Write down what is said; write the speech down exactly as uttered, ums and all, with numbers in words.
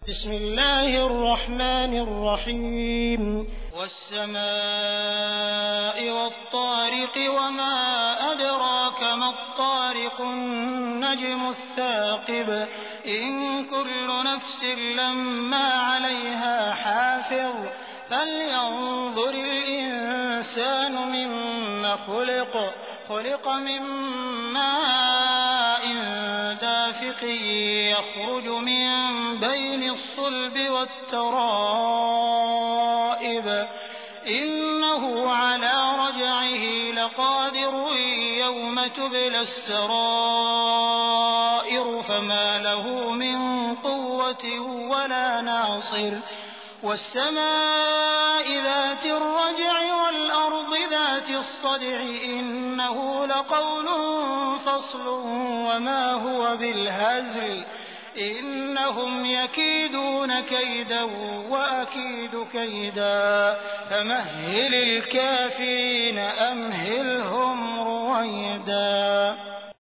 بسم الله الرحمن الرحيم والسماء والطارق وما أدراك ما الطارق النجم الثاقب إن كل نفس لما عليها حافظ فلينظر الإنسان مما خلق خلق من ماء دافق يخرج من بين الصلب والترائب إنه على رجعه لقادر يوم تبلى السرائر فما له من قوة ولا ناصر والسماء ذات الرجع والأرض ذات الصدع إنه لقول فصل وما هو بالهزل إنهم يكيدون كيدا وأكيد كيدا فمهل الكافرين أمهلهم رويدا.